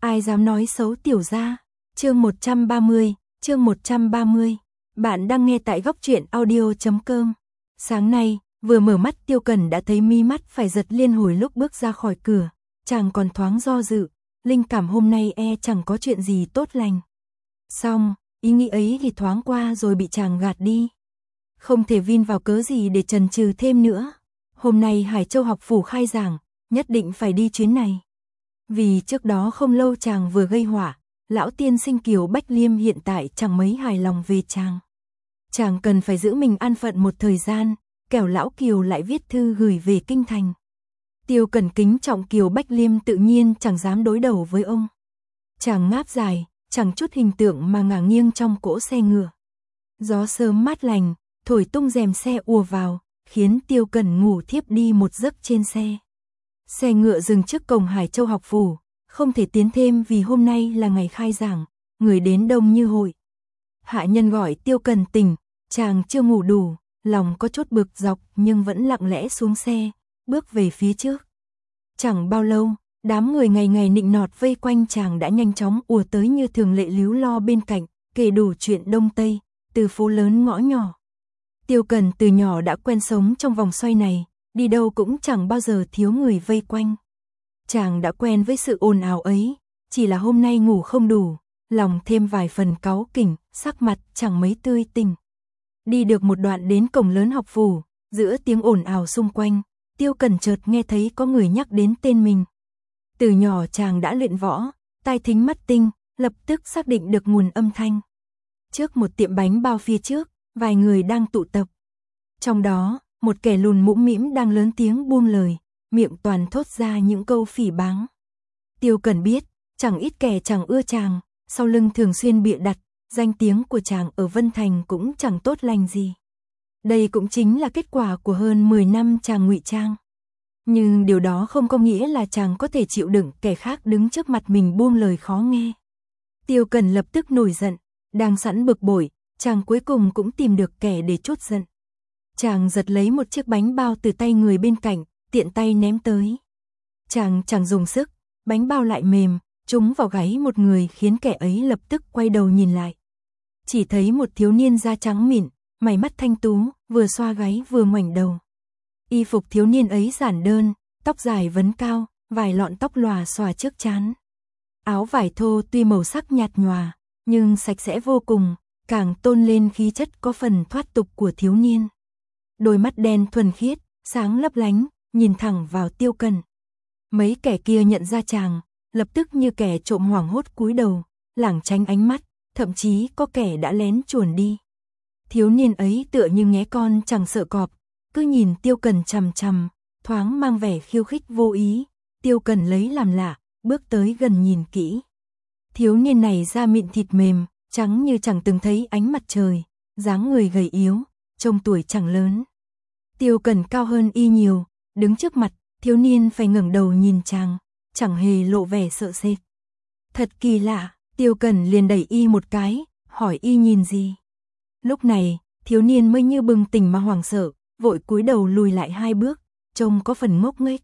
ai dám nói xấu tiểu gia. Chương 130. Bạn đang nghe tại góc truyện audio.com. Sáng nay, vừa mở mắt Tiêu Cần đã thấy mi mắt phải giật liên hồi lúc bước ra khỏi cửa, chàng còn thoáng do dự, linh cảm hôm nay chẳng có chuyện gì tốt lành. Xong, ý nghĩ ấy thì thoáng qua rồi bị chàng gạt đi. Không thể vin vào cớ gì để chần chừ thêm nữa. Hôm nay Hải Châu học phủ khai giảng, nhất định phải đi chuyến này. Vì trước đó không lâu chàng vừa gây họa, lão tiên sinh Kiều Bách Liêm hiện tại chẳng mấy hài lòng về chàng. Chàng cần phải giữ mình an phận một thời gian, kẻo lão Kiều lại viết thư gửi về kinh thành. Tiêu Cần kính trọng Kiều Bách Liêm tự nhiên chẳng dám đối đầu với ông. Chàng ngáp dài, chẳng chút hình tượng mà ngả nghiêng trong cỗ xe ngựa. Gió sớm mát lành, thổi tung rèm xe ùa vào, khiến Tiêu Cần ngủ thiếp đi một giấc trên xe. Xe ngựa dừng trước cổng Hải Châu học phủ, không thể tiến thêm vì hôm nay là ngày khai giảng, người đến đông như hội. Hạ nhân gọi Tiêu Cần tỉnh, chàng chưa ngủ đủ, lòng có chút bực dọc nhưng vẫn lặng lẽ xuống xe, bước về phía trước. Chẳng bao lâu, đám người ngày ngày nịnh nọt vây quanh chàng đã nhanh chóng ùa tới như thường lệ líu lo bên cạnh, kể đủ chuyện đông tây, từ phố lớn ngõ nhỏ. Tiêu Cần từ nhỏ đã quen sống trong vòng xoay này, đi đâu cũng chẳng bao giờ thiếu người vây quanh. Chàng đã quen với sự ồn ào ấy, chỉ là hôm nay ngủ không đủ, lòng thêm vài phần cáu kỉnh, sắc mặt chẳng mấy tươi tỉnh. Đi được một đoạn đến cổng lớn học phủ, giữa tiếng ồn ào xung quanh, Tiêu Cần chợt nghe thấy có người nhắc đến tên mình. Từ nhỏ chàng đã luyện võ, tai thính mắt tinh, lập tức xác định được nguồn âm thanh. Trước một tiệm bánh bao phía trước, vài người đang tụ tập. Trong đó, một kẻ lùn mũm mĩm đang lớn tiếng buông lời, miệng toàn thốt ra những câu phỉ báng. Tiêu Cần biết, chẳng ít kẻ chẳng ưa chàng, sau lưng thường xuyên bịa đặt, danh tiếng của chàng ở Vân Thành cũng chẳng tốt lành gì. Đây cũng chính là kết quả của hơn 10 năm chàng ngụy trang. Nhưng điều đó không có nghĩa là chàng có thể chịu đựng kẻ khác đứng trước mặt mình buông lời khó nghe. Tiêu Cần lập tức nổi giận, đang sẵn bực bội, chàng cuối cùng cũng tìm được kẻ để trút giận. Chàng giật lấy một chiếc bánh bao từ tay người bên cạnh, tiện tay ném tới. Chàng chẳng dùng sức, bánh bao lại mềm, trúng vào gáy một người khiến kẻ ấy lập tức quay đầu nhìn lại. Chỉ thấy một thiếu niên da trắng mịn, mày mắt thanh tú, vừa xoa gáy vừa ngoảnh đầu. Y phục thiếu niên ấy giản đơn, tóc dài vấn cao, vài lọn tóc lòa xòa trước trán. Áo vải thô tuy màu sắc nhạt nhòa, nhưng sạch sẽ vô cùng, càng tôn lên khí chất có phần thoát tục của thiếu niên. Đôi mắt đen thuần khiết, sáng lấp lánh, nhìn thẳng vào Tiêu Cần. Mấy kẻ kia nhận ra chàng, lập tức như kẻ trộm hoảng hốt cúi đầu, lảng tránh ánh mắt, thậm chí có kẻ đã lén chuồn đi. Thiếu niên ấy tựa như nghé con chẳng sợ cọp, cứ nhìn Tiêu Cần chằm chằm, thoáng mang vẻ khiêu khích vô ý. Tiêu Cần lấy làm lạ, bước tới gần nhìn kỹ. Thiếu niên này da mịn thịt mềm, trắng như chẳng từng thấy ánh mặt trời, dáng người gầy yếu, trông tuổi chẳng lớn. Tiêu Cần cao hơn y nhiều, đứng trước mặt, thiếu niên phải ngẩng đầu nhìn chàng, chẳng hề lộ vẻ sợ sệt. Thật kỳ lạ, Tiêu Cần liền đẩy y một cái, hỏi y nhìn gì. Lúc này, thiếu niên mới như bừng tỉnh mà hoảng sợ, vội cúi đầu lùi lại 2 bước, trông có phần ngốc nghếch.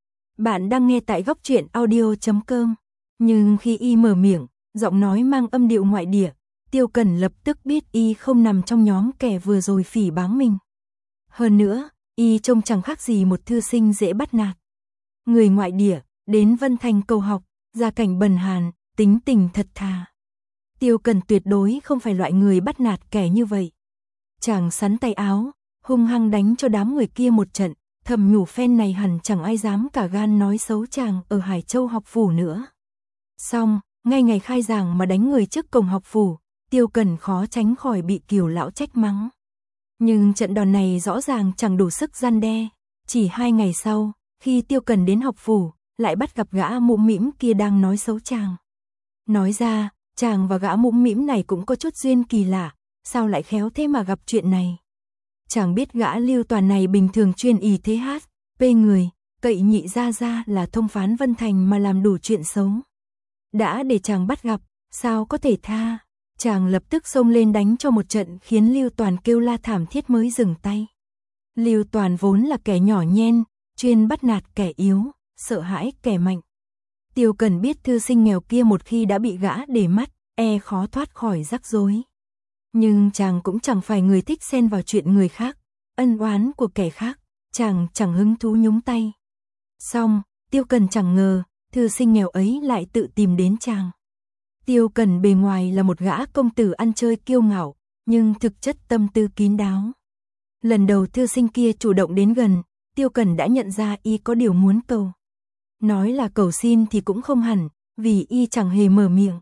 Bạn đang nghe tại góc truyện audio.com, nhưng khi y mở miệng, giọng nói mang âm điệu ngoại địa, Tiêu Cần lập tức biết y không nằm trong nhóm kẻ vừa rồi phỉ báng mình. Hơn nữa, y trông chẳng khác gì một thư sinh dễ bắt nạt. Người ngoại địa, đến Vân Thành cầu học, gia cảnh bần hàn, tính tình thật thà. Tiêu Cần tuyệt đối không phải loại người bắt nạt kẻ như vậy. Chàng sắn tay áo, hung hăng đánh cho đám người kia một trận, thầm nhủ phen này hẳn chẳng ai dám cả gan nói xấu chàng ở Hải Châu học phủ nữa. Xong, ngay ngày khai giảng mà đánh người trước cổng học phủ, Tiêu Cần khó tránh khỏi bị Kiều lão trách mắng. Nhưng trận đòn này rõ ràng chẳng đủ sức răn đe. Chỉ 2 ngày sau, khi Tiêu Cần đến học phủ, lại bắt gặp gã mũm mĩm kia đang nói xấu chàng. Nói ra, chàng và gã mũm mĩm này cũng có chút duyên kỳ lạ, sao lại khéo thế mà gặp chuyện này. Chàng biết gã Lưu Toàn này bình thường chuyên ỷ thế hát, pê người, cậy nhị gia gia là thông phán Vân Thành mà làm đủ chuyện xấu. Đã để chàng bắt gặp, sao có thể tha. Chàng lập tức xông lên đánh cho một trận khiến Lưu Toàn kêu la thảm thiết mới dừng tay. Lưu Toàn vốn là kẻ nhỏ nhen, chuyên bắt nạt kẻ yếu, sợ hãi kẻ mạnh. Tiêu Cần biết thư sinh nghèo kia một khi đã bị gã để mắt, khó thoát khỏi rắc rối. Nhưng chàng cũng chẳng phải người thích xen vào chuyện người khác, ân oán của kẻ khác, chàng chẳng hứng thú nhúng tay. Xong, Tiêu Cần chẳng ngờ, thư sinh nghèo ấy lại tự tìm đến chàng. Tiêu Cần bề ngoài là một gã công tử ăn chơi kiêu ngạo, nhưng thực chất tâm tư kín đáo. Lần đầu thư sinh kia chủ động đến gần, Tiêu Cần đã nhận ra y có điều muốn cầu. Nói là cầu xin thì cũng không hẳn, vì y chẳng hề mở miệng.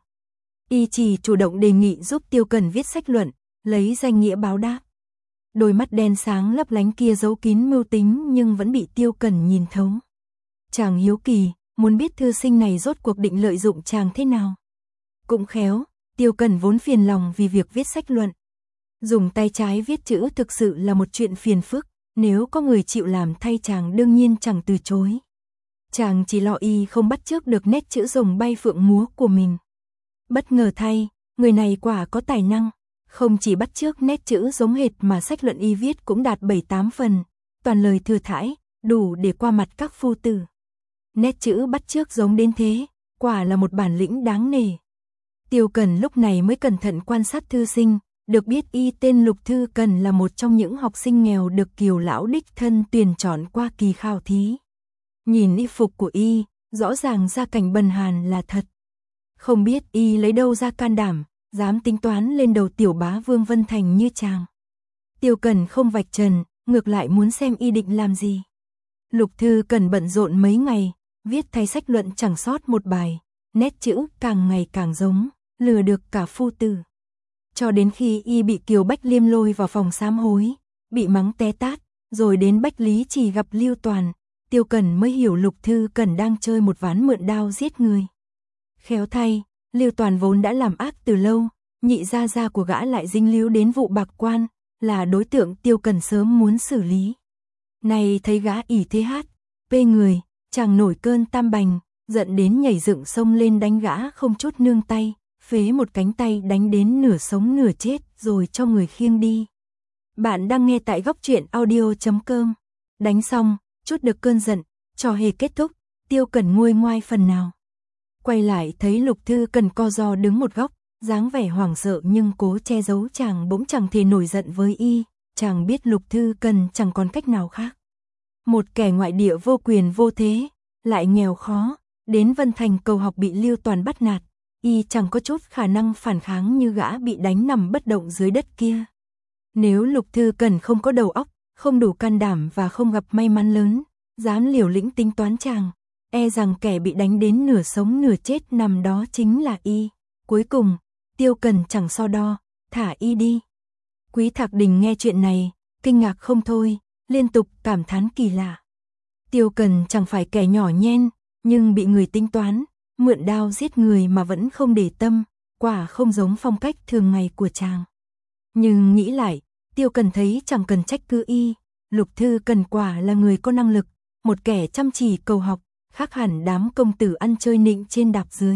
Y chỉ chủ động đề nghị giúp Tiêu Cần viết sách luận, lấy danh nghĩa báo đáp. Đôi mắt đen sáng lấp lánh kia giấu kín mưu tính nhưng vẫn bị Tiêu Cần nhìn thấu. Chàng hiếu kỳ, muốn biết thư sinh này rốt cuộc định lợi dụng chàng thế nào. Cũng khéo, Tiêu Cần vốn phiền lòng vì việc viết sách luận. Dùng tay trái viết chữ thực sự là một chuyện phiền phức, nếu có người chịu làm thay chàng đương nhiên chẳng từ chối. Chàng chỉ lo y không bắt chước được nét chữ rồng bay phượng múa của mình. Bất ngờ thay, người này quả có tài năng, không chỉ bắt chước nét chữ giống hệt mà sách luận y viết cũng đạt 7-8 phần, toàn lời thừa thãi, đủ để qua mặt các phu tử. Nét chữ bắt chước giống đến thế, quả là một bản lĩnh đáng nể. Tiêu Cần lúc này mới cẩn thận quan sát thư sinh, được biết y tên Lục Thư Cần là một trong những học sinh nghèo được Kiều lão đích thân tuyển chọn qua kỳ khảo thí. Nhìn y phục của y, rõ ràng gia cảnh bần hàn là thật. Không biết y lấy đâu ra can đảm, dám tính toán lên đầu tiểu bá Vương Vân Thành như chàng. Tiêu Cần không vạch trần, ngược lại muốn xem y định làm gì. Lục Thư Cần bận rộn mấy ngày, viết thay sách luận chẳng sót một bài, nét chữ càng ngày càng giống, lừa được cả phu tử. Cho đến khi y bị Kiều Bách Liêm lôi vào phòng sám hối, bị mắng té tát, rồi đến Bách Lý Trì gặp Lưu Toàn, Tiêu Cần mới hiểu Lục Thư Cần đang chơi một ván mượn đao giết người. Khéo thay, Lưu Toàn vốn đã làm ác từ lâu, nhị gia gia của gã lại dính líu đến vụ bạc quan, là đối tượng Tiêu Cần sớm muốn xử lý. Này thấy gã ỷ thế hát, pê người, chàng nổi cơn tam bành, giận đến nhảy dựng sông lên đánh gã không chút nương tay, phế một cánh tay đánh đến nửa sống nửa chết rồi cho người khiêng đi. Bạn đang nghe tại góc truyện audio.com. Đánh xong, chút được cơn giận, trò hề kết thúc, Tiêu Cần nguôi ngoai phần nào. Quay lại thấy Lục Thư Cần co ro đứng một góc, dáng vẻ hoảng sợ nhưng cố che giấu, chàng bỗng chẳng thể nổi giận với y, chàng biết Lục Thư Cần chẳng còn cách nào khác. Một kẻ ngoại địa vô quyền vô thế, lại nghèo khó, đến Vân Thành cầu học bị Lưu Toàn bắt nạt, y chẳng có chút khả năng phản kháng như gã bị đánh nằm bất động dưới đất kia. Nếu Lục Thư Cần không có đầu óc, không đủ can đảm và không gặp may mắn lớn, dám liều lĩnh tính toán chàng, rằng kẻ bị đánh đến nửa sống nửa chết nằm đó chính là y. Cuối cùng, Tiêu Cần chẳng so đo, thả y đi. Quý Thạc Đình nghe chuyện này, kinh ngạc không thôi, liên tục cảm thán kỳ lạ. Tiêu Cần chẳng phải kẻ nhỏ nhen, nhưng bị người tính toán, mượn đao giết người mà vẫn không để tâm, quả không giống phong cách thường ngày của chàng. Nhưng nghĩ lại, Tiêu Cần thấy chẳng cần trách cứ y, Lục Thư Cần quả là người có năng lực, một kẻ chăm chỉ cầu học, khác hẳn đám công tử ăn chơi nịnh trên đạp dưới.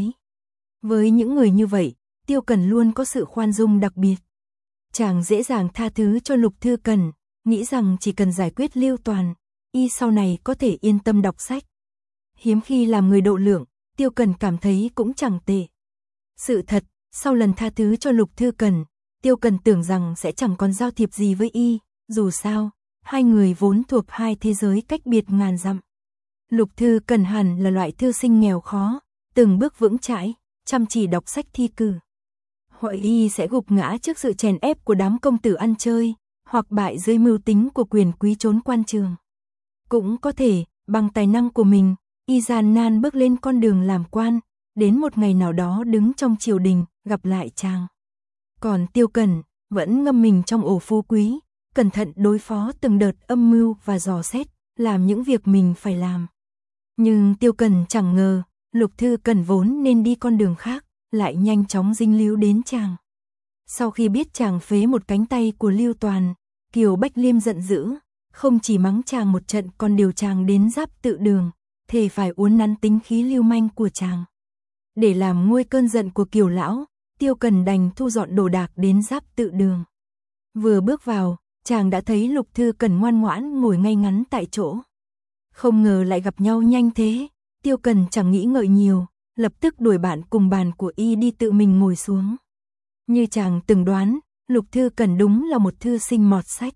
Với những người như vậy, Tiêu Cần luôn có sự khoan dung đặc biệt. Chàng dễ dàng tha thứ cho Lục Thư Cần, nghĩ rằng chỉ cần giải quyết Lưu Toàn, y sau này có thể yên tâm đọc sách. Hiếm khi làm người độ lượng, Tiêu Cần cảm thấy cũng chẳng tệ. Sự thật, sau lần tha thứ cho Lục Thư Cần, Tiêu Cần tưởng rằng sẽ chẳng còn giao thiệp gì với y, dù sao, hai người vốn thuộc hai thế giới cách biệt ngàn dặm. Lục Thư Cần hẳn là loại thư sinh nghèo khó, từng bước vững chãi, chăm chỉ đọc sách thi cử. Hoặc y sẽ gục ngã trước sự chèn ép của đám công tử ăn chơi, hoặc bại dưới mưu tính của quyền quý trốn quan trường. Cũng có thể, bằng tài năng của mình, y gian nan bước lên con đường làm quan, đến một ngày nào đó đứng trong triều đình, gặp lại chàng. Còn Tiêu Cần, vẫn ngâm mình trong ổ phú quý, cẩn thận đối phó từng đợt âm mưu và dò xét, làm những việc mình phải làm. Nhưng Tiêu Cần chẳng ngờ, Lục Thư Cần vốn nên đi con đường khác, lại nhanh chóng dính líu đến chàng. Sau khi biết chàng phế một cánh tay của Lưu Toàn, Kiều Bách Liêm giận dữ, không chỉ mắng chàng một trận còn điều chàng đến Giáp Tự Đường, thề phải uốn nắn tính khí lưu manh của chàng. Để làm nguôi cơn giận của Kiều lão, Tiêu Cần đành thu dọn đồ đạc đến Giáp Tự Đường. Vừa bước vào, chàng đã thấy Lục Thư Cần ngoan ngoãn ngồi ngay ngắn tại chỗ. Không ngờ lại gặp nhau nhanh thế, Tiêu Cần chẳng nghĩ ngợi nhiều, lập tức đuổi bạn cùng bàn của y đi tự mình ngồi xuống. Như chàng từng đoán, Lục Thư Cần đúng là một thư sinh mọt sách.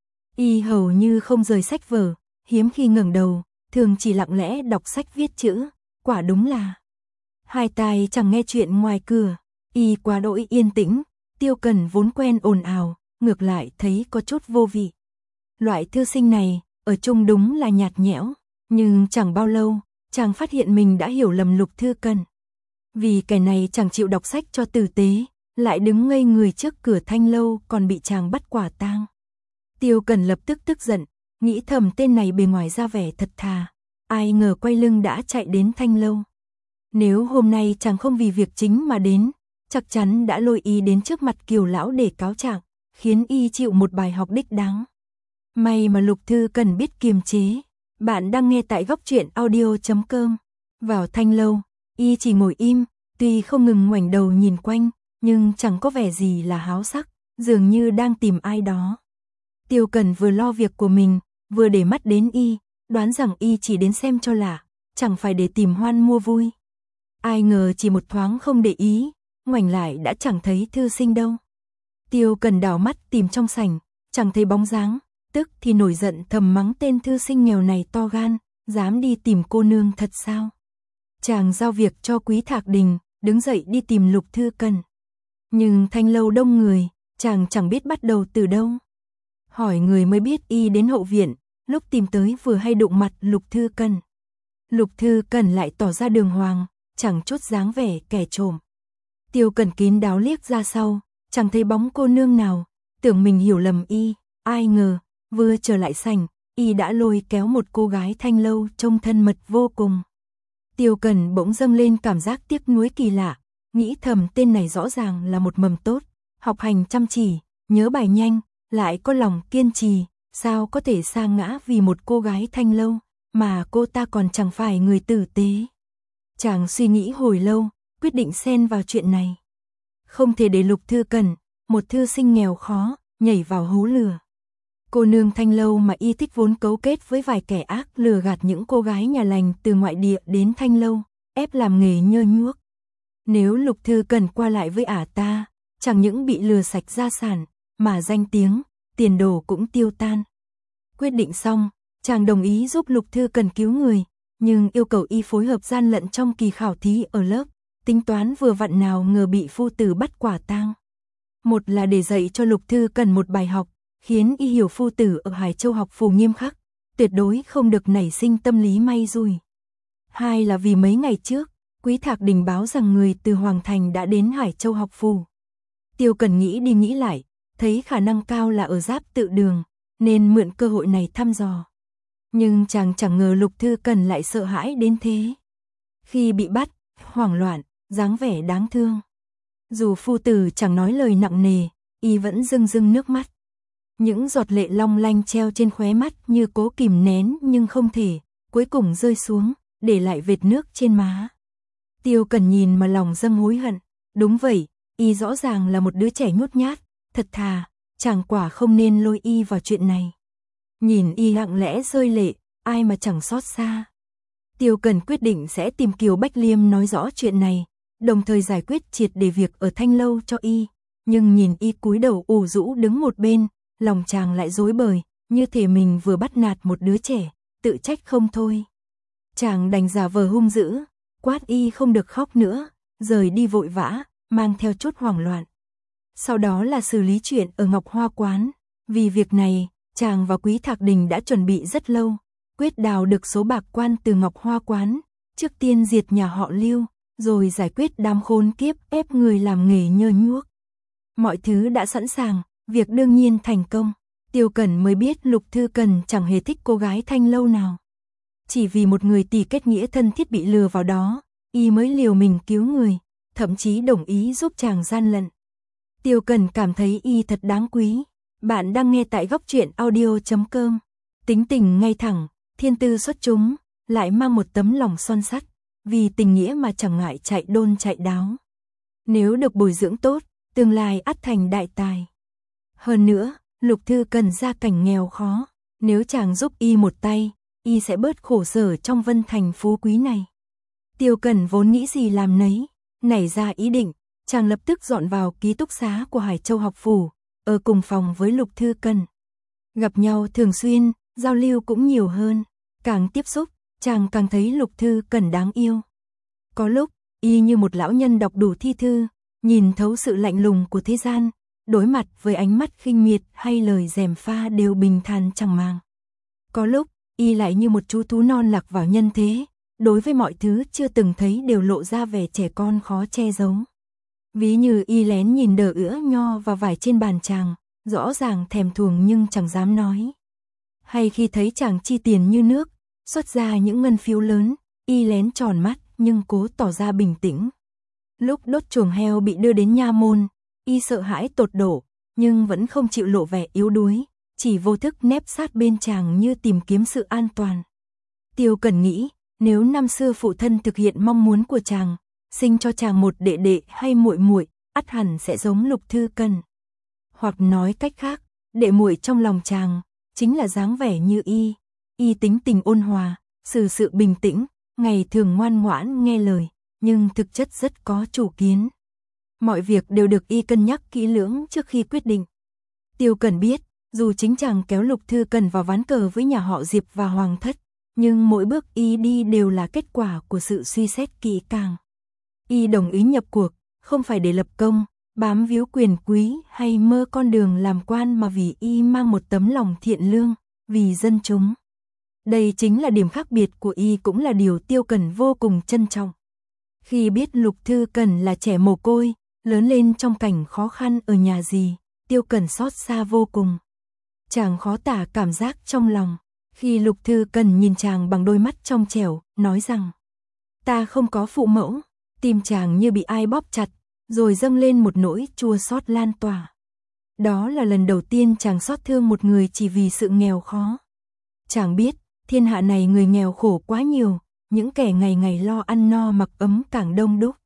Y hầu như không rời sách vở, hiếm khi ngẩng đầu, thường chỉ lặng lẽ đọc sách viết chữ, quả đúng là hai tai chẳng nghe chuyện ngoài cửa. Y quá đỗi yên tĩnh, Tiêu Cần vốn quen ồn ào, ngược lại thấy có chút vô vị. Loại thư sinh này, ở chung đúng là nhạt nhẽo, nhưng chẳng bao lâu, chàng phát hiện mình đã hiểu lầm Lục Thư Cần. Vì kẻ này chẳng chịu đọc sách cho tử tế, lại đứng ngây người trước cửa Thanh lâu còn bị chàng bắt quả tang. Tiêu Cần lập tức tức giận, nghĩ thầm tên này bề ngoài ra vẻ thật thà, ai ngờ quay lưng đã chạy đến Thanh lâu. Nếu hôm nay chàng không vì việc chính mà đến, chắc chắn đã lôi y đến trước mặt Kiều lão để cáo trạng, khiến y chịu một bài học đích đáng. May mà Lục Thư Cần biết kiềm chế. Bạn đang nghe tại góc truyện audio.com. Vào Thanh lâu, y chỉ ngồi im, tuy không ngừng ngoảnh đầu nhìn quanh, nhưng chẳng có vẻ gì là háo sắc, dường như đang tìm ai đó. Tiêu Cần vừa lo việc của mình, vừa để mắt đến y, đoán rằng y chỉ đến xem cho lạ, chẳng phải để tìm hoan mua vui. Ai ngờ chỉ một thoáng không để ý, ngoảnh lại đã chẳng thấy thư sinh đâu. Tiêu Cần đảo mắt tìm trong sảnh, chẳng thấy bóng dáng, tức thì nổi giận thầm mắng tên thư sinh nghèo này to gan, dám đi tìm cô nương thật sao. Chàng giao việc cho Quý Thạc Đình, đứng dậy đi tìm Lục Thư Cần. Nhưng Thanh lâu đông người, chàng chẳng biết bắt đầu từ đâu. Hỏi người mới biết y đến hậu viện, lúc tìm tới vừa hay đụng mặt Lục Thư Cần. Lục Thư Cần lại tỏ ra đường hoàng, chẳng chút dáng vẻ kẻ trộm. Tiêu Cần kín đáo liếc ra sau, chẳng thấy bóng cô nương nào, tưởng mình hiểu lầm y, ai ngờ, vừa trở lại sảnh, y đã lôi kéo một cô gái Thanh lâu trông thân mật vô cùng. Tiêu Cần bỗng dâng lên cảm giác tiếc nuối kỳ lạ, nghĩ thầm tên này rõ ràng là một mầm tốt, học hành chăm chỉ, nhớ bài nhanh, lại có lòng kiên trì, sao có thể sa ngã vì một cô gái Thanh lâu, mà cô ta còn chẳng phải người tử tế. Chàng suy nghĩ hồi lâu, quyết định xen vào chuyện này. Không thể để Lục Thư Cần, một thư sinh nghèo khó, nhảy vào hố lừa. Cô nương Thanh lâu mà y thích vốn cấu kết với vài kẻ ác lừa gạt những cô gái nhà lành từ ngoại địa đến Thanh lâu, ép làm nghề nhơ nhuốc. Nếu Lục Thư Cần qua lại với ả ta, chẳng những bị lừa sạch gia sản, mà danh tiếng, tiền đồ cũng tiêu tan. Quyết định xong, chàng đồng ý giúp Lục Thư Cần cứu người, nhưng yêu cầu y phối hợp gian lận trong kỳ khảo thí ở lớp, tính toán vừa vặn nào ngờ bị phu tử bắt quả tang. Một là để dạy cho Lục Thư Cần một bài học, khiến y hiểu phu tử ở Hải Châu học phù nghiêm khắc, tuyệt đối không được nảy sinh tâm lý may rủi. Hai là vì mấy ngày trước, Quý Thạc Đình báo rằng người từ Hoàng Thành đã đến Hải Châu học phù. Tiêu Cần nghĩ đi nghĩ lại, thấy khả năng cao là ở Giáp Tự Đường, nên mượn cơ hội này thăm dò. Nhưng chàng chẳng ngờ Lục Thư Cần lại sợ hãi đến thế. Khi bị bắt, hoảng loạn, dáng vẻ đáng thương. Dù phu tử chẳng nói lời nặng nề, y vẫn rưng rưng nước mắt. Những giọt lệ long lanh treo trên khóe mắt như cố kìm nén nhưng không thể, cuối cùng rơi xuống, để lại vệt nước trên má. Tiêu Cần nhìn mà lòng dâng hối hận. Đúng vậy, y rõ ràng là một đứa trẻ nhút nhát, thật thà, chàng quả không nên lôi y vào chuyện này. Nhìn y lặng lẽ rơi lệ, ai mà chẳng xót xa. Tiêu Cần quyết định sẽ tìm Kiều Bách Liêm nói rõ chuyện này, đồng thời giải quyết triệt để việc ở Thanh lâu cho y. Nhưng nhìn y cúi đầu ủ rũ đứng một bên, lòng chàng lại rối bời, như thể mình vừa bắt nạt một đứa trẻ, tự trách không thôi. Chàng đành giả vờ hung dữ, quát y không được khóc nữa, rời đi vội vã, mang theo chút hoảng loạn. Sau đó là xử lý chuyện ở Ngọc Hoa Quán. Vì việc này, chàng và Quý Thạc Đình đã chuẩn bị rất lâu, quyết đào được số bạc quan từ Ngọc Hoa Quán, trước tiên diệt nhà họ Lưu, rồi giải quyết đám khốn kiếp ép người làm nghề nhơ nhuốc. Mọi thứ đã sẵn sàng, việc đương nhiên thành công. Tiêu Cần mới biết Lục Thư Cần chẳng hề thích cô gái Thanh lâu nào. Chỉ vì một người tỷ kết nghĩa thân thiết bị lừa vào đó, y mới liều mình cứu người, thậm chí đồng ý giúp chàng gian lận. Tiêu Cần cảm thấy y thật đáng quý. Bạn đang nghe tại góc truyện audio.com. Tính tình ngay thẳng, thiên tư xuất chúng, lại mang một tấm lòng son sắt, vì tình nghĩa mà chẳng ngại chạy đôn chạy đáo. Nếu được bồi dưỡng tốt, tương lai ắt thành đại tài. Hơn nữa, Lục Thư Cần gia cảnh nghèo khó, nếu chàng giúp y một tay, y sẽ bớt khổ sở trong Vân Thành phú quý này. Tiêu Cẩn vốn nghĩ gì làm nấy, nảy ra ý định, chàng lập tức dọn vào ký túc xá của Hải Châu học phủ, ở cùng phòng với Lục Thư Cẩn. Gặp nhau thường xuyên, giao lưu cũng nhiều hơn, càng tiếp xúc, chàng càng thấy Lục Thư Cẩn đáng yêu. Có lúc, y như một lão nhân đọc đủ thi thư, nhìn thấu sự lạnh lùng của thế gian, đối mặt với ánh mắt khinh miệt hay lời gièm pha đều bình thản chẳng màng. Có lúc, y lại như một chú thú non lạc vào nhân thế, đối với mọi thứ chưa từng thấy đều lộ ra vẻ trẻ con khó che giấu. Ví như y lén nhìn đờ ữa nho và vải trên bàn chàng, rõ ràng thèm thuồng nhưng chẳng dám nói. Hay khi thấy chàng chi tiền như nước, xuất ra những ngân phiếu lớn, y lén tròn mắt nhưng cố tỏ ra bình tĩnh. Lúc đốt chuồng heo bị đưa đến nha môn, y sợ hãi tột độ, nhưng vẫn không chịu lộ vẻ yếu đuối, chỉ vô thức nép sát bên chàng như tìm kiếm sự an toàn. Tiêu Cẩn nghĩ, nếu năm xưa phụ thân thực hiện mong muốn của chàng, sinh cho chàng một đệ đệ hay muội muội, ắt hẳn sẽ giống Lục Thư Cẩn. Hoặc nói cách khác, đệ muội trong lòng chàng chính là dáng vẻ như y tính tình ôn hòa, xử sự bình tĩnh, ngày thường ngoan ngoãn nghe lời, nhưng thực chất rất có chủ kiến. Mọi việc đều được y cân nhắc kỹ lưỡng trước khi quyết định. Tiêu Cẩn biết, dù chính chàng kéo Lục Thư Cẩn vào ván cờ với nhà họ Diệp và Hoàng thất, nhưng mỗi bước y đi đều là kết quả của sự suy xét kỹ càng. Y đồng ý nhập cuộc, không phải để lập công, bám víu quyền quý hay mơ con đường làm quan mà vì y mang một tấm lòng thiện lương, vì dân chúng. Đây chính là điểm khác biệt của y, cũng là điều Tiêu Cẩn vô cùng trân trọng. Khi biết Lục Thư Cẩn là trẻ mồ côi, lớn lên trong cảnh khó khăn ở nhà dì, Tiêu Cẩn xót xa vô cùng. Chàng khó tả cảm giác trong lòng, khi Lục Thư Cẩn nhìn chàng bằng đôi mắt trong trẻo, nói rằng: "Ta không có phụ mẫu." Tim chàng như bị ai bóp chặt, rồi dâng lên một nỗi chua xót lan tỏa. Đó là lần đầu tiên chàng xót thương một người chỉ vì sự nghèo khó. Chàng biết, thiên hạ này người nghèo khổ quá nhiều, những kẻ ngày ngày lo ăn no mặc ấm càng đông đúc.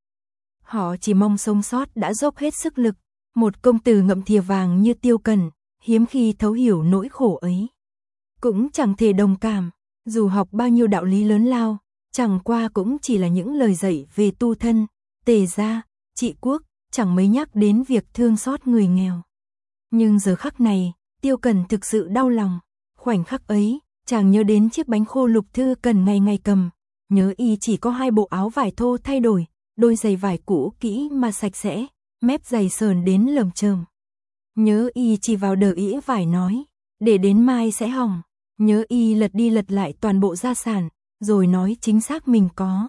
Họ chỉ mong sống sót đã dốc hết sức lực. Một công tử ngậm thìa vàng như Tiêu Cẩn, hiếm khi thấu hiểu nỗi khổ ấy. Cũng chẳng thể đồng cảm, dù học bao nhiêu đạo lý lớn lao, chẳng qua cũng chỉ là những lời dạy về tu thân, tề gia, trị quốc, chẳng mấy nhắc đến việc thương xót người nghèo. Nhưng giờ khắc này, Tiêu Cẩn thực sự đau lòng. Khoảnh khắc ấy, chàng nhớ đến chiếc bánh khô Lục Thư Cẩn ngày ngày cầm, nhớ y chỉ có 2 bộ áo vải thô thay đổi, đôi giày vải cũ kỹ mà sạch sẽ, mép giày sờn đến lởm chởm. Nhớ y chỉ vào đờ ĩa vải nói, để đến mai sẽ hỏng. Nhớ y lật đi lật lại toàn bộ gia sản, rồi nói chính xác mình có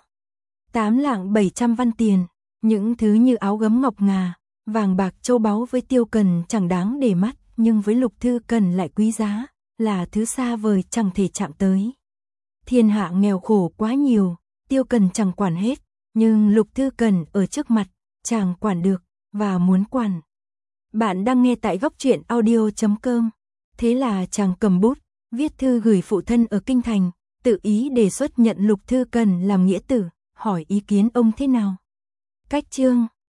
8 lạng 700 văn tiền. Những thứ như áo gấm ngọc ngà, vàng bạc châu báu với Tiêu Cẩn chẳng đáng để mắt, nhưng với Lục Thư Cẩn lại quý giá, là thứ xa vời chẳng thể chạm tới. Thiên hạ nghèo khổ quá nhiều, Tiêu Cẩn chẳng quản hết, nhưng Lục Thư Cẩn ở trước mặt, chàng quản được, và muốn quản. Bạn đang nghe tại góc truyện audio.com. Thế là chàng cầm bút, viết thư gửi phụ thân ở Kinh Thành, tự ý đề xuất nhận Lục Thư Cẩn làm nghĩa tử, hỏi ý kiến ông thế nào. Cách chương